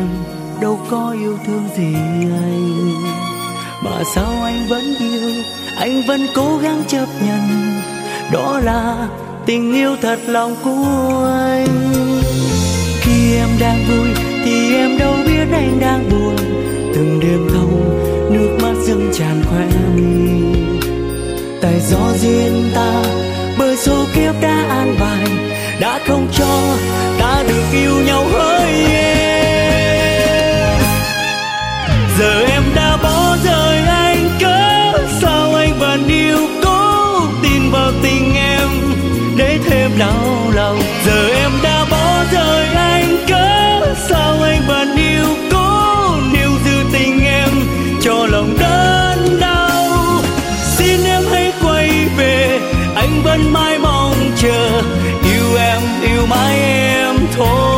em đâu có yêu thương gì anh, mà sao anh vẫn yêu, anh vẫn cố gắng chấp nhận, đó là tình yêu thật lòng của anh. Khi em đang vui thì em đâu biết anh đang buồn, từng đêm thâu nước mắt dâng tràn khóe mi. Tại do duyên ta, bởi số kiếp đã an bài, đã không cho ta được yêu nhau hỡi em. Giờ em đã bỏ rơi anh, cớ sao anh vẫn yêu, cố tin vào tình em để thêm đau lòng. Giờ em đã bỏ rơi anh, cớ sao anh vẫn yêu, cố níu giữ tình em cho lòng đớn đau. Xin em hãy quay về, anh vẫn mãi mong chờ, yêu em yêu mãi em thôi.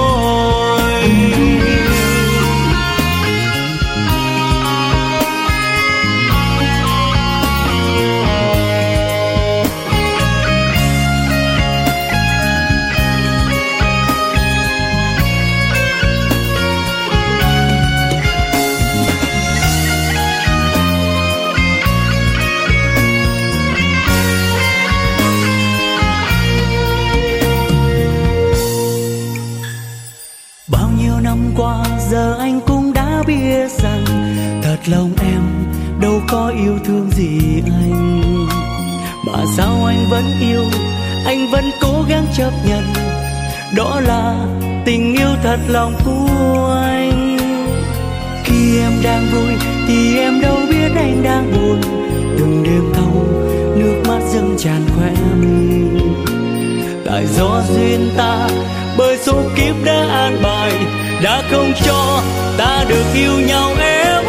Qua giờ anh cũng đã biết rằng thật lòng em đâu có yêu thương gì anh, mà sao anh vẫn yêu, anh vẫn cố gắng chấp nhận, đó là tình yêu thật lòng của anh. Khi em đang vui thì em đâu biết anh đang buồn, từng đêm thâu nước mắt dâng tràn khóe mi. Tại do duyên ta, bởi số kiếp đã an bài, đã không cho ta được yêu nhau em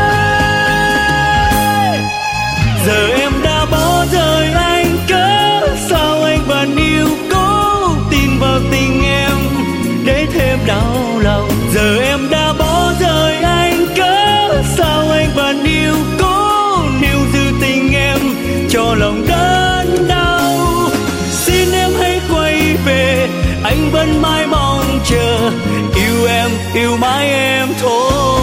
ơi. Giờ em đã bỏ rơi anh, cớ sao anh vẫn yêu, cố tin vào tình em để thêm đau lòng. Giờ em đã bỏ rơi anh, cớ sao anh vẫn yêu, cố níu giữ tình em cho lòng đớn đau. Xin em hãy quay về, anh vẫn mãi mong chờ, yêu em yêu mãi em thôi.